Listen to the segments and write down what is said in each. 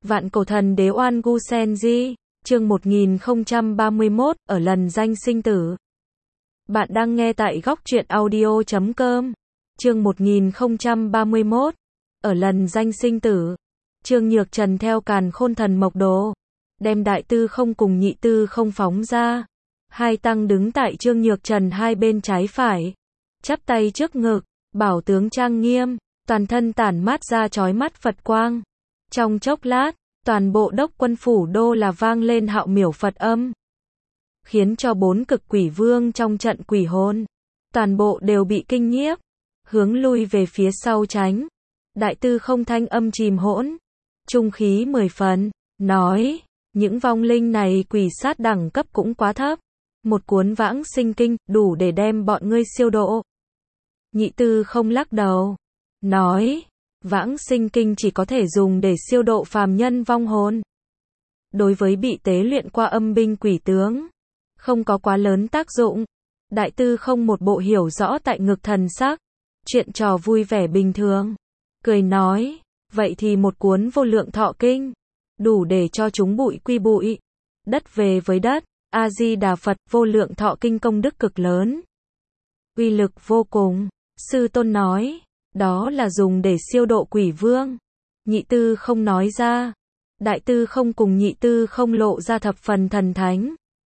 Vạn cổ thần đế oan gu sen di, chương 1031, ở lần danh sinh tử. Bạn đang nghe tại góc truyện audio.com. Chương 1031, ở lần danh sinh tử. Trương Nhược Trần theo Càn Khôn Thần Mộc Đồ, đem Đại Tư Không cùng Nhị Tư Không phóng ra. Hai tăng đứng tại Trương Nhược Trần hai bên trái phải, chắp tay trước ngực, bảo tướng trang nghiêm, toàn thân tản mát ra chói mắt Phật quang. Trong chốc lát, toàn bộ đốc quân phủ đô là vang lên hạo miểu Phật âm, khiến cho bốn cực quỷ vương trong trận quỷ hồn, toàn bộ đều bị kinh nhiếp, hướng lui về phía sau tránh. Đại Tư Không thanh âm trìm hỗn, trung khí 10 phần, nói, những vong linh này quỷ sát đẳng cấp cũng quá thấp, một cuốn vãng sinh kinh, đủ để đem bọn ngươi siêu độ. Nhị Tư Không lắc đầu, nói, vãng sinh kinh chỉ có thể dùng để siêu độ phàm nhân vong hồn. Đối với bị tế luyện qua âm binh quỷ tướng, không có quá lớn tác dụng. Đại Tư Không một bộ hiểu rõ tại ngực thần sắc, chuyện trò vui vẻ bình thường, cười nói, vậy thì một cuốn vô lượng thọ kinh, đủ để cho chúng bụi quy bụi, đất về với đất. A Di Đà Phật, vô lượng thọ kinh công đức cực lớn, uy lực vô cùng. Sư tôn nói, đó là dùng để siêu độ quỷ vương. Nhị Tư Không nói ra. Đại Tư Không cùng Nhị Tư Không lộ ra thập phần thần thánh,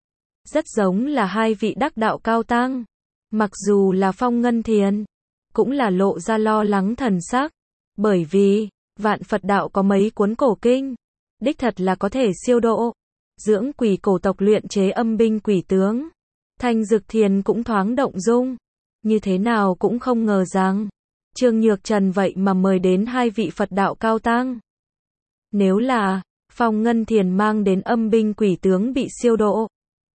rất giống là hai vị đắc đạo cao tăng. Mặc dù là Phong Ngân Thiền, cũng là lộ ra lo lắng thần sắc, bởi vì vạn Phật đạo có mấy cuốn cổ kinh, đích thật là có thể siêu độ, dưỡng quỷ cổ tộc luyện chế âm binh quỷ tướng. Thanh Dực Thiền cũng thoáng động dung, như thế nào cũng không ngờ rằng Trương Nhược Trần vậy mà mời đến hai vị Phật đạo cao tăng. Nếu là Phong Ngân Thiền mang đến âm binh quỷ tướng bị siêu độ,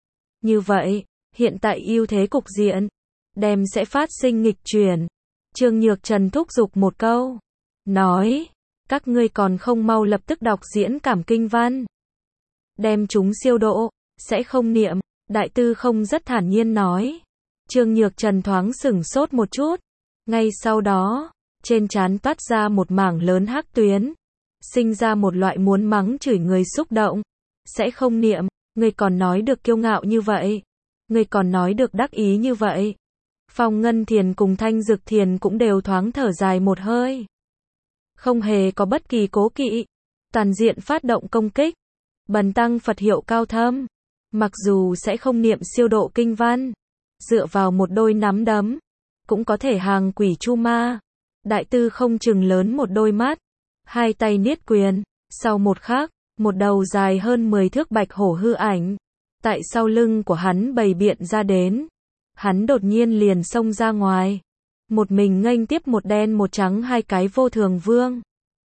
như vậy, hiện tại ưu thế cục diện đem sẽ phát sinh nghịch chuyển. Trương Nhược Trần thúc giục một câu, nói, các ngươi còn không mau lập tức đọc diễn cảm kinh văn, đem chúng siêu độ, sẽ không niệm. Đại Tư Không rất thản nhiên nói. Trương Nhược Trần thoáng sửng sốt một chút, ngay sau đó, trên trán toát ra một mảng lớn hắc tuyến, sinh ra một loại muốn mắng chửi người xúc động. Sẽ không niệm, ngươi còn nói được kiêu ngạo như vậy, ngươi còn nói được đắc ý như vậy. Phong Ngân Thiền cùng Thanh Dực Thiền cũng đều thoáng thở dài một hơi, không hề có bất kỳ cố kỵ, toàn diện phát động công kích. Bần tăng Phật hiệu cao thâm, mặc dù sẽ không niệm siêu độ kinh văn, dựa vào một đôi nắm đấm, cũng có thể hàng quỷ chu ma. Đại Tư Không chừng lớn một đôi mắt, hai tay niết quyền, sau một khắc, một đầu dài hơn 10 thước bạch hổ hư ảnh, tại sau lưng của hắn bày biện ra đến. Hắn đột nhiên liền xông ra ngoài, một mình nghênh tiếp một đen một trắng hai cái vô thường vương.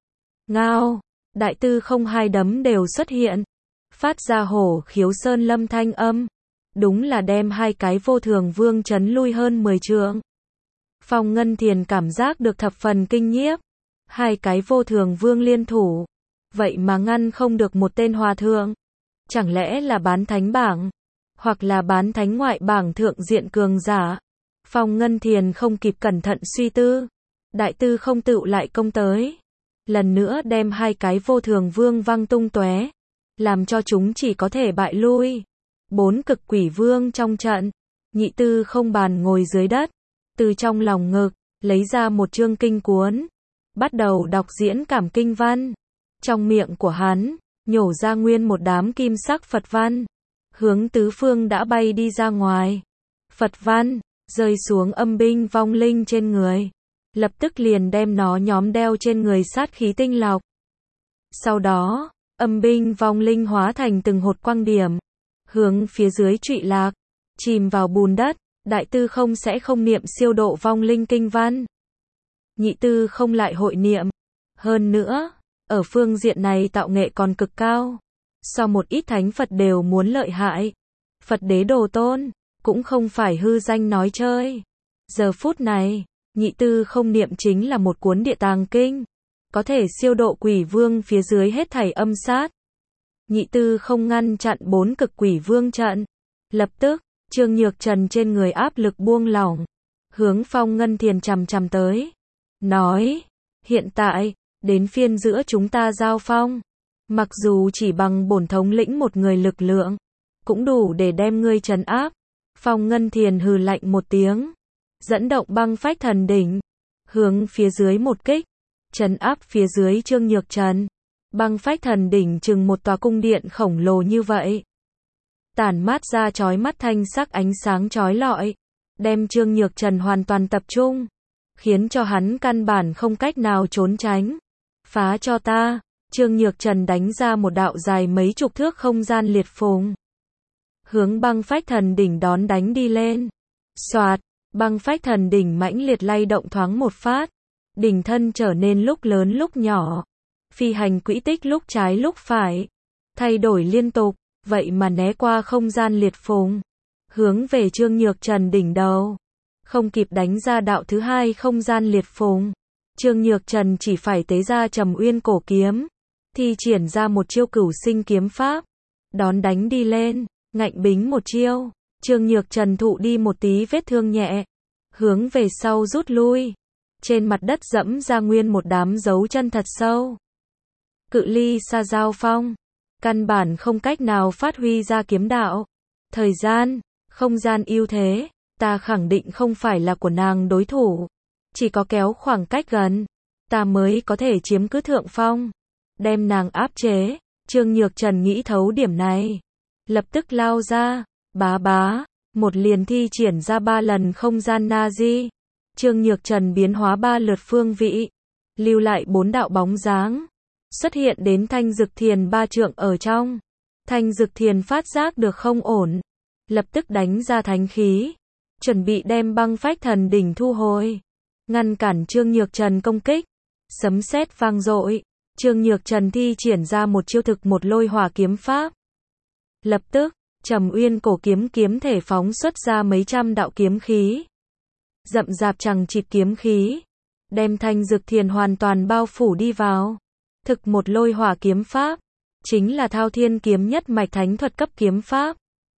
Ngao, Đại Tư Không hai đấm đều xuất hiện, phát ra hổ khiếu sơn lâm thanh âm, đúng là đem hai cái vô thường vương chấn lui hơn 10 trượng. Phong Ngân Thiền cảm giác được thập phần kinh nhiếp, hai cái vô thường vương liên thủ, vậy mà ngăn không được một tên hòa thượng. Chẳng lẽ là bán thánh bảng, hoặc là bán thánh ngoại bảng thượng diện cường giả? Phong Ngân Thiền không kịp cẩn thận suy tư, Đại Tư Không tựu lại công tới, lần nữa đem hai cái vô thường vương văng tung tóe, làm cho chúng chỉ có thể bại lui. Bốn cực quỷ vương trong trận, Nhị Tư Không bàn ngồi dưới đất, từ trong lòng ngực lấy ra một chương kinh cuốn, bắt đầu đọc diễn cảm kinh văn. Trong miệng của hắn nhổ ra nguyên một đám kim sắc Phật văn, hướng tứ phương đã bay đi ra ngoài. Phật văn rơi xuống âm binh vong linh trên người, lập tức liền đem nó nhóm đeo trên người sát khí tinh lọc. Sau đó, âm binh vong linh hóa thành từng hột quang điểm, hướng phía dưới trụy lạc, chìm vào bùn đất. Đại Tư Không sẽ không niệm siêu độ vong linh kinh văn, Nhị Tư Không lại hội niệm. Hơn nữa, ở phương diện này tạo nghệ còn cực cao, so một ít thánh Phật đều muốn lợi hại. Phật đế đồ tôn, cũng không phải hư danh nói chơi. Giờ phút này, Nhị Tư Không niệm chính là một cuốn địa tàng kinh, có thể siêu độ quỷ vương phía dưới hết thảy âm sát. Nhị Tư Không ngăn chặn bốn cực quỷ vương trận, lập tức Trương Nhược Trần trên người áp lực buông lỏng, hướng Phong Ngân Thiền chằm chằm tới, nói, hiện tại đến phiên giữa chúng ta giao phong. Mặc dù chỉ bằng bổn thống lĩnh một người lực lượng, cũng đủ để đem ngươi trấn áp. Phong Ngân Thiền hừ lạnh một tiếng, dẫn động băng phách thần đỉnh, hướng phía dưới một kích, trấn áp phía dưới Trương Nhược Trần. Băng phách thần đỉnh chừng một tòa cung điện khổng lồ như vậy, tản mát ra chói mắt thanh sắc ánh sáng chói lọi, đem Trương Nhược Trần hoàn toàn tập trung, khiến cho hắn căn bản không cách nào trốn tránh. Phá cho ta! Trương Nhược Trần đánh ra một đạo dài mấy chục thước không gian liệt phùng, hướng băng phách thần đỉnh đón đánh đi lên. Soạt, băng phách thần đỉnh mãnh liệt lay động thoáng một phát, đỉnh thân trở nên lúc lớn lúc nhỏ, phi hành quỹ tích lúc trái lúc phải, thay đổi liên tục, vậy mà né qua không gian liệt phùng, hướng về Trương Nhược Trần đỉnh đầu. Không kịp đánh ra đạo thứ hai không gian liệt phùng, Trương Nhược Trần chỉ phải tế ra Trầm Uyên cổ kiếm, thi triển ra một chiêu Cửu Sinh kiếm pháp, đón đánh đi lên. Ngạnh bính một chiêu, Trương Nhược Trần thụ đi một tí vết thương nhẹ, hướng về sau rút lui, trên mặt đất dẫm ra nguyên một đám dấu chân thật sâu. Cự ly xa giao phong, căn bản không cách nào phát huy ra kiếm đạo. Thời gian, không gian ưu thế, ta khẳng định không phải là của nàng đối thủ, chỉ có kéo khoảng cách gần, ta mới có thể chiếm cứ thượng phong, đem nàng áp chế. Trương Nhược Trần nghĩ thấu điểm này, lập tức lao ra, bá bá, một liền thi triển ra 3 lần không gian Nazi. Trương Nhược Trần biến hóa 3 lượt phương vị, lưu lại 4 đạo bóng dáng, xuất hiện đến Thanh Dực Thiền 3 trượng ở trong. Thanh Dực Thiền phát giác được không ổn, lập tức đánh ra thánh khí, chuẩn bị đem băng phách thần đỉnh thu hồi, ngăn cản Trương Nhược Trần công kích. Sấm sét vang dội, Trương Nhược Trần thi triển ra một chiêu thực một lôi hỏa kiếm pháp. Lập tức, Trầm Uyên cổ kiếm kiếm thể phóng xuất ra mấy trăm đạo kiếm khí, rậm rạp chằng chịt kiếm khí, đem Thanh Dực Thiền hoàn toàn bao phủ đi vào. Thực một lôi hỏa kiếm pháp, chính là Thao Thiên kiếm nhất mạch thánh thuật cấp kiếm pháp,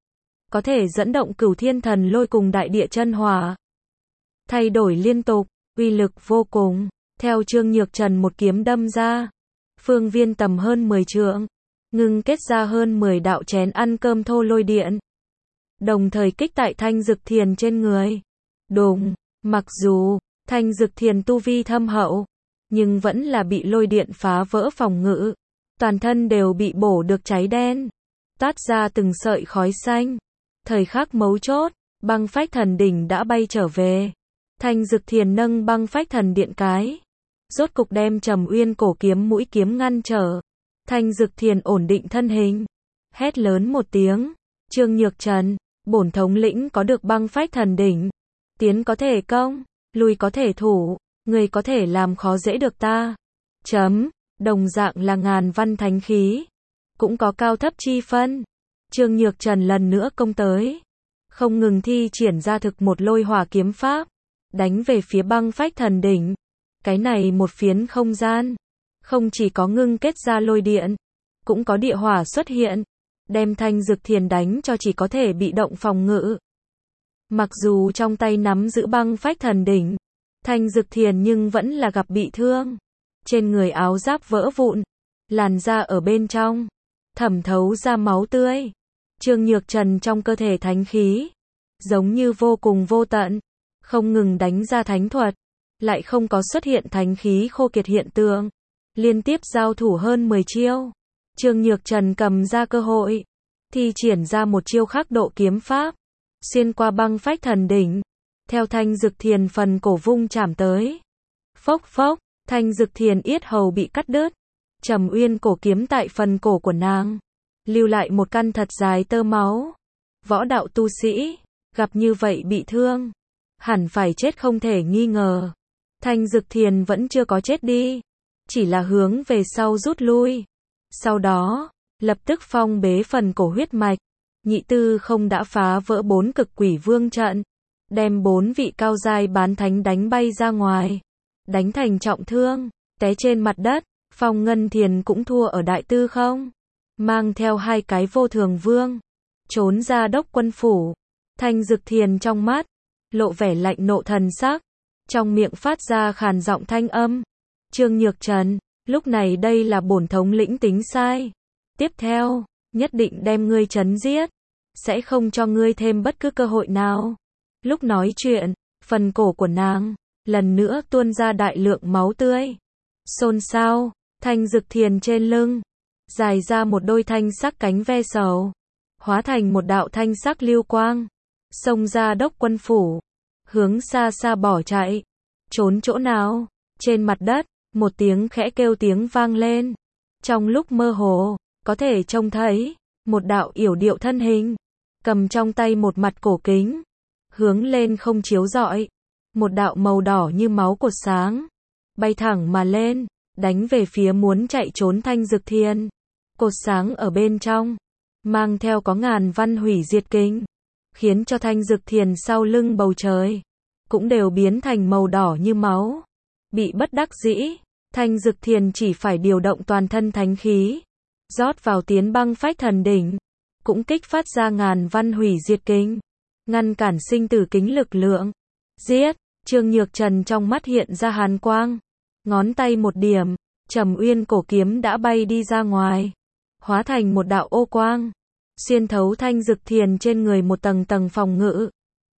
có thể dẫn động Cửu Thiên thần lôi cùng đại địa chân hỏa, thay đổi liên tục, uy lực vô cùng. Theo Trương Nhược Trần một kiếm đâm ra, phương viên tầm hơn 10 trượng, ngưng kết ra hơn 10 đạo chén ăn cơm thô lôi điện, đồng thời kích tại Thanh Dực Thiền trên người. Đùng, mặc dù Thanh Dực Thiền tu vi thâm hậu, nhưng vẫn là bị lôi điện phá vỡ phòng ngự, toàn thân đều bị bổ được cháy đen, toát ra từng sợi khói xanh. Thời khắc mấu chốt, băng phách thần đỉnh đã bay trở về. Thanh Dực Thiền nâng băng phách thần điện cái, rốt cục đem Trầm Uyên cổ kiếm mũi kiếm ngăn trở. Thanh Dực Thiền ổn định thân hình, hét lớn một tiếng, Trương Nhược Trần, bổn thống lĩnh có được băng phách thần đỉnh, tiến có thể công, lui có thể thủ, người có thể làm khó dễ được ta. Chấm, đồng dạng là ngàn văn thánh khí, cũng có cao thấp chi phân. Trương Nhược Trần lần nữa công tới, không ngừng thi triển ra thực một lôi hỏa kiếm pháp, đánh về phía băng phách thần đỉnh. Cái này một phiến không gian, không chỉ có ngưng kết ra lôi điện, cũng có địa hỏa xuất hiện, đem Thanh Dực Thiền đánh cho chỉ có thể bị động phòng ngự. Mặc dù trong tay nắm giữ băng phách thần đỉnh, Thanh Dực Thiền nhưng vẫn là gặp bị thương. Trên người áo giáp vỡ vụn, làn da ở bên trong thẩm thấu ra máu tươi. Trương Nhược Trần trong cơ thể thánh khí, giống như vô cùng vô tận, không ngừng đánh ra thánh thuật, lại không có xuất hiện thánh khí khô kiệt hiện tượng. Liên tiếp giao thủ hơn 10 chiêu, Trương Nhược Trần cầm ra cơ hội, thi triển ra một chiêu khắc độ kiếm pháp, xuyên qua băng phách thần đỉnh, theo Thanh Dực Thiền phần cổ vung chạm tới. Phốc phốc, Thanh Dực Thiền yết hầu bị cắt đứt, Trầm Uyên cổ kiếm tại phần cổ của nàng, lưu lại một căn thật dài tơ máu. Võ đạo tu sĩ, gặp như vậy bị thương, hẳn phải chết không thể nghi ngờ. Thanh Dực Thiền vẫn chưa có chết đi, chỉ là hướng về sau rút lui. Sau đó, lập tức phong bế phần cổ huyết mạch. Nhị Tư Không đã phá vỡ 4 cực quỷ vương trận, đem 4 vị cao giai bán thánh đánh bay ra ngoài, đánh thành trọng thương, té trên mặt đất. Phong Ngân Thiền cũng thua ở Đại Tư Không, mang theo 2 cái vô thường vương, trốn ra đốc quân phủ. Thanh Dực Thiền trong mắt lộ vẻ lạnh nộ thần sắc, trong miệng phát ra khàn giọng thanh âm, Trương Nhược Trần, Lúc này đây là bổn thống lĩnh tính sai. Tiếp theo, nhất định đem ngươi chấn giết. Sẽ không cho ngươi thêm bất cứ cơ hội nào. Lúc nói chuyện, phần cổ của nàng, lần nữa tuôn ra đại lượng máu tươi. Xôn xao, Thanh Dực Thiền trên lưng, dài ra một đôi thanh sắc cánh ve sầu. Hóa thành một đạo thanh sắc lưu quang. Xông ra Đốc Quân phủ. Hướng xa xa bỏ chạy. Trốn chỗ nào? Trên mặt đất, một tiếng khẽ kêu tiếng vang lên. Trong lúc mơ hồ, có thể trông thấy một đạo yểu điệu thân hình, cầm trong tay một mặt cổ kính, hướng lên không chiếu rọi, một đạo màu đỏ như máu cột sáng, bay thẳng mà lên, đánh về phía muốn chạy trốn Thanh Dực Thiền. Cột sáng ở bên trong, mang theo có ngàn văn hủy diệt kinh, khiến cho Thanh Dực Thiền sau lưng bầu trời cũng đều biến thành màu đỏ như máu. Bị bất đắc dĩ, Thanh Dực Thiền chỉ phải điều động toàn thân thánh khí, rót vào Tiến Băng Phách Thần Đỉnh, cũng kích phát ra ngàn văn hủy diệt kinh, ngăn cản sinh tử kính lực lượng. Giết! Trương Nhược Trần trong mắt hiện ra hàn quang, ngón tay một điểm, Trầm Uyên cổ kiếm đã bay đi ra ngoài, hóa thành một đạo ô quang, xuyên thấu Thanh Dực Thiền trên người một tầng tầng phòng ngự.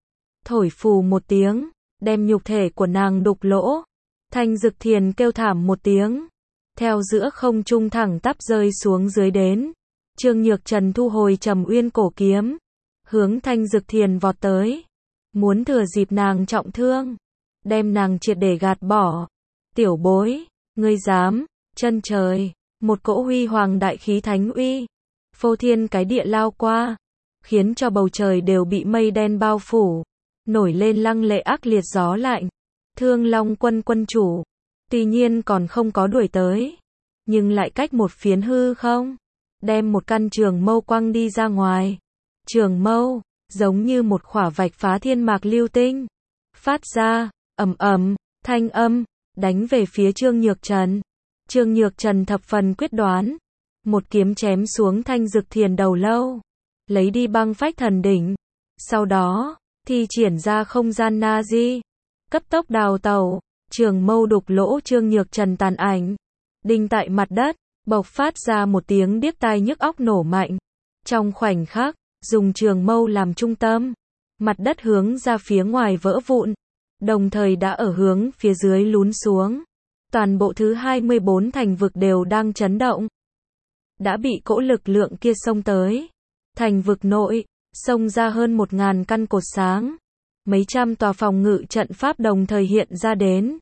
Thổi phù một tiếng, đem nhục thể của nàng đục lỗ. Thanh Dực Thiền kêu thảm một tiếng, theo giữa không trung thẳng tắp rơi xuống dưới đến. Trương Nhược Trần thu hồi Trầm Uyên cổ kiếm, hướng Thanh Dực Thiền vọt tới, muốn thừa dịp nàng trọng thương, đem nàng triệt để gạt bỏ. Tiểu bối, ngươi dám? Chân trời, một cỗ huy hoàng đại khí thánh uy, phô thiên cái địa lao qua, khiến cho bầu trời đều bị mây đen bao phủ, nổi lên lăng lệ ác liệt gió lạnh. Thương Long quân quân chủ, tuy nhiên còn không có đuổi tới, nhưng lại cách một phiến hư không, đem một căn trường mâu quăng đi ra ngoài. Trường mâu, giống như một khỏa vạch phá thiên mạc lưu tinh, phát ra, ầm ầm, thanh âm, đánh về phía Trương Nhược Trần. Trương Nhược Trần thập phần quyết đoán, một kiếm chém xuống Thanh Dực Thiền đầu lâu, lấy đi Băng Phách Thần Đỉnh, sau đó, thi triển ra không gian na di, cấp tốc đào tẩu, trường mâu đục lỗ Trương Nhược Trần tàn ảnh, đinh tại mặt đất, bộc phát ra một tiếng điếc tai nhức óc nổ mạnh. Trong khoảnh khắc, dùng trường mâu làm trung tâm, mặt đất hướng ra phía ngoài vỡ vụn, đồng thời đã ở hướng phía dưới lún xuống. Toàn bộ thứ 24 thành vực đều đang chấn động. Đã bị cỗ lực lượng kia xông tới. Thành vực nội, xông ra hơn 1000 căn cột sáng. Mấy trăm tòa phòng ngự trận pháp đồng thời hiện ra đến.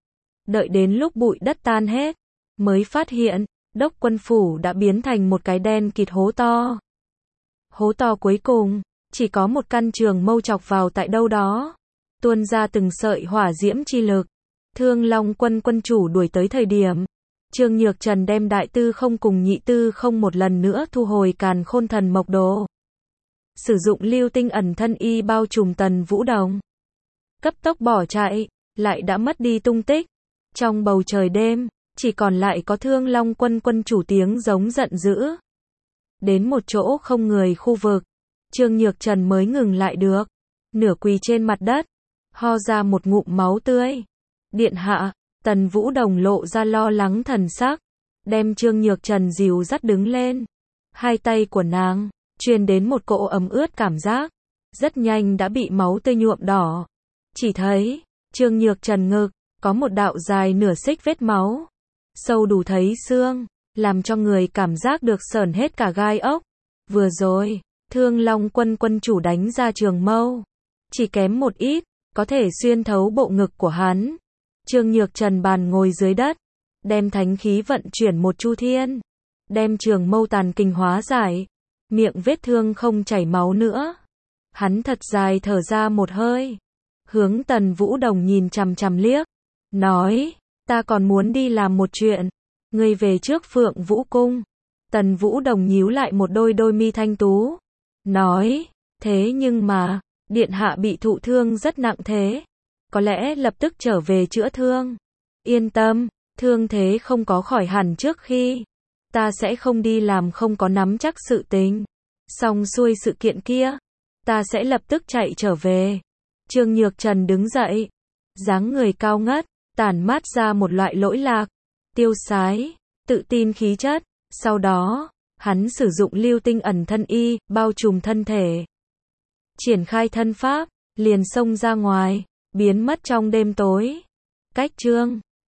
Đợi đến lúc bụi đất tan hết, mới phát hiện, Đốc Quân phủ đã biến thành một cái đen kịt hố to. Hố to cuối cùng, chỉ có một căn trường mâu chọc vào tại đâu đó, tuôn ra từng sợi hỏa diễm chi lực. Thương Long quân quân chủ đuổi tới thời điểm, Trương Nhược Trần đem đại tư không cùng nhị tư không một lần nữa thu hồi Càn Khôn Thần Mộc Đồ. Sử dụng lưu tinh ẩn thân y bao trùm Tần Vũ Đồng. Cấp tốc bỏ chạy, lại đã mất đi tung tích. Trong bầu trời đêm, chỉ còn lại có Thương Long quân quân chủ tiếng giống giận dữ. Đến một chỗ không người khu vực, Trương Nhược Trần mới ngừng lại được. Nửa quỳ trên mặt đất, ho ra một ngụm máu tươi. Điện hạ, Tần Vũ Đồng lộ ra lo lắng thần sắc, đem Trương Nhược Trần dìu dắt đứng lên. Hai tay của nàng, truyền đến một cỗ ấm ướt cảm giác, rất nhanh đã bị máu tươi nhuộm đỏ. Chỉ thấy, Trương Nhược Trần ngực, có một đạo dài nửa xích vết máu, sâu đủ thấy xương, làm cho người cảm giác được sởn hết cả gai ốc. Vừa rồi, Thương Long quân quân chủ đánh ra trường mâu, chỉ kém một ít, có thể xuyên thấu bộ ngực của hắn. Trương Nhược Trần bàn ngồi dưới đất, đem thánh khí vận chuyển một chu thiên, đem trường mâu tàn kinh hóa giải, miệng vết thương không chảy máu nữa. Hắn thật dài thở ra một hơi, hướng Tần Vũ Đồng nhìn chằm chằm liếc, nói, ta còn muốn đi làm một chuyện, ngươi về trước Phượng Vũ Cung. Tần Vũ Đồng nhíu lại một đôi mi thanh tú, nói, thế nhưng mà, điện hạ bị thụ thương rất nặng thế, có lẽ lập tức trở về chữa thương. Yên tâm, thương thế không có khỏi hẳn trước khi, ta sẽ không đi làm không có nắm chắc sự tình. Xong xuôi sự kiện kia, ta sẽ lập tức chạy trở về. Trương Nhược Trần đứng dậy, dáng người cao ngất, tản mát ra một loại lỗi lạc. tiêu sái, tự tin khí chất. Sau đó, hắn sử dụng lưu tinh ẩn thân y, bao trùm thân thể. Triển khai thân pháp, liền xông ra ngoài, biến mất trong đêm tối. Cách chương